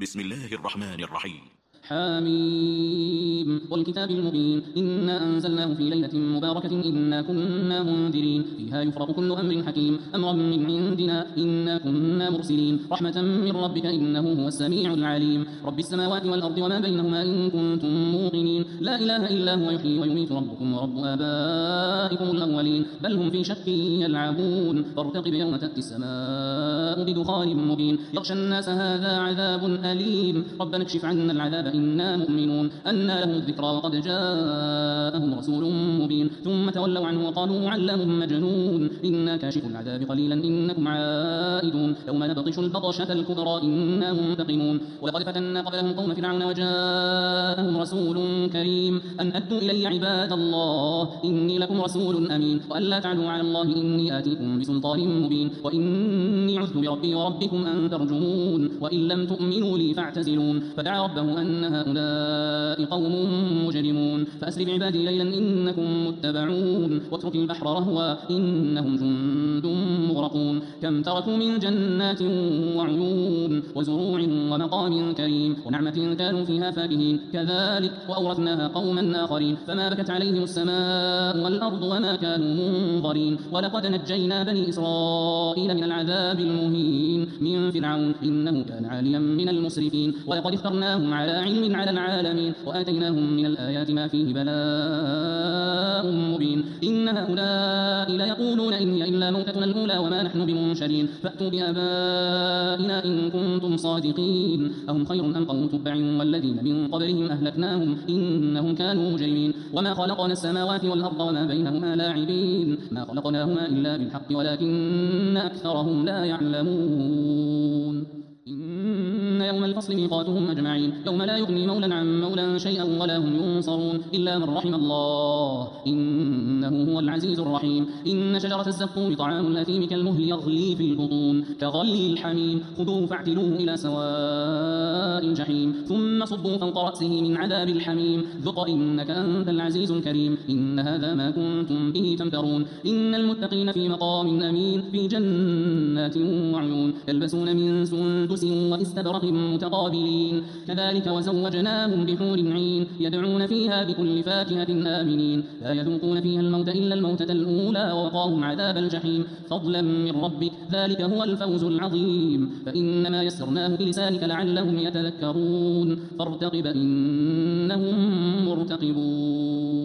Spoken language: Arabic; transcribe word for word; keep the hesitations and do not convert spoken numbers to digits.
بسم الله الرحمن الرحيم. حاميم والكتاب المبين إنا أنزلناه في ليلة مباركة إنا كنا منذرين فيها يفرق كل أمر حكيم أمرا من عندنا إنا كنا مرسلين رحمة من ربك إنه هو السميع العليم رب السماوات والأرض وما بينهما إن كنتم موقنين لا إله إلا هو يحيي ويميت ربكم ورب آبائكم الأولين بل هم في شك يلعبون فارتقب يوم تأتي السماء بدخان مبين يغشى الناس هذا عذاب أليم ربنا اكشف عنا العذاب إنا مؤمنون أنى له الذكرى وقد جاءهم رسول مبين ثم تولوا عنه وقالوا معلم مجنون إنا كاشف العذاب قليلا إنكم عائدون يوم نبطش البطشة الكبرى إنا منتقمون ولقد فتنا قبلهم قوم فرعون وجاءهم رسول كريم أن أدوا إلي عباد الله إني لكم رسول أمين وأن لا تعلوا على الله إني آتيكم بسلطان مبين وإني عذت بربي وربكم أن ترجمون وإن لم تؤمنوا لي فاعتزلون فدعا ربه أن هؤلاء قوم مجرمون فأسر بعبادي ليلا إنكم متبعون واترك البحر رهوا إنهم جند مغرقون كم تركوا من جنات وعيون وزروع ومقام كريم ونعمة كانوا فيها فاكهين كذلك وأورثناها قوما آخرين فما بكت عليهم السماء والأرض وما كانوا منظرين ولقد نجينا بني إسرائيل من العذاب المهين من فرعون إنه كان عاليا من المسرفين ولقد اخترناهم على علم على العالمين وآتيناهم من الآيات ما فيه بلاء مبين إن هؤلاء ليقولون إن هي إلا موتتنا الأولى وما نحن بمنشرين فأتوا بآبائنا إن كنتم صادقين أهم خير أم قوم تبع والذين من قبلهم أهلكناهم إنهم كانوا مجرمين وما خلقنا السماوات والأرض وما بينهما لاعبين ما خلقناهما إلا بالحق ولكن أكثرهم لا يعلمون إن يوم الفصل ميقاتهم أجمعين يوم لا يغني مولا عن مولا شيئا ولا هم ينصرون إلا من رحم الله إنه هو العزيز الرحيم إن شجرة الزقوم طعام الأثيم كالمهل يغلي في البطون كغلي الحميم خذوه فاعتلوه إلى سواء الجحيم ثم صبوا فوق رأسه من عذاب الحميم ذق إنك أنت العزيز الكريم إن هذا ما كنتم به تمترون إن المتقين في مقام أمين في جنات وعيون يلبسون من سندس واستبرق متقابلين كذلك وزوجناهم بحور عين يدعون فيها بكل فاكهة آمنين لا يذوقون فيها الموت إلا الموتة الأولى ووقاهم عذاب الجحيم فضلا من ربك ذلك هو الفوز العظيم فإنما يسرناه بلسانك لعلهم يتذكرون فارتقب إنهم مرتقبون.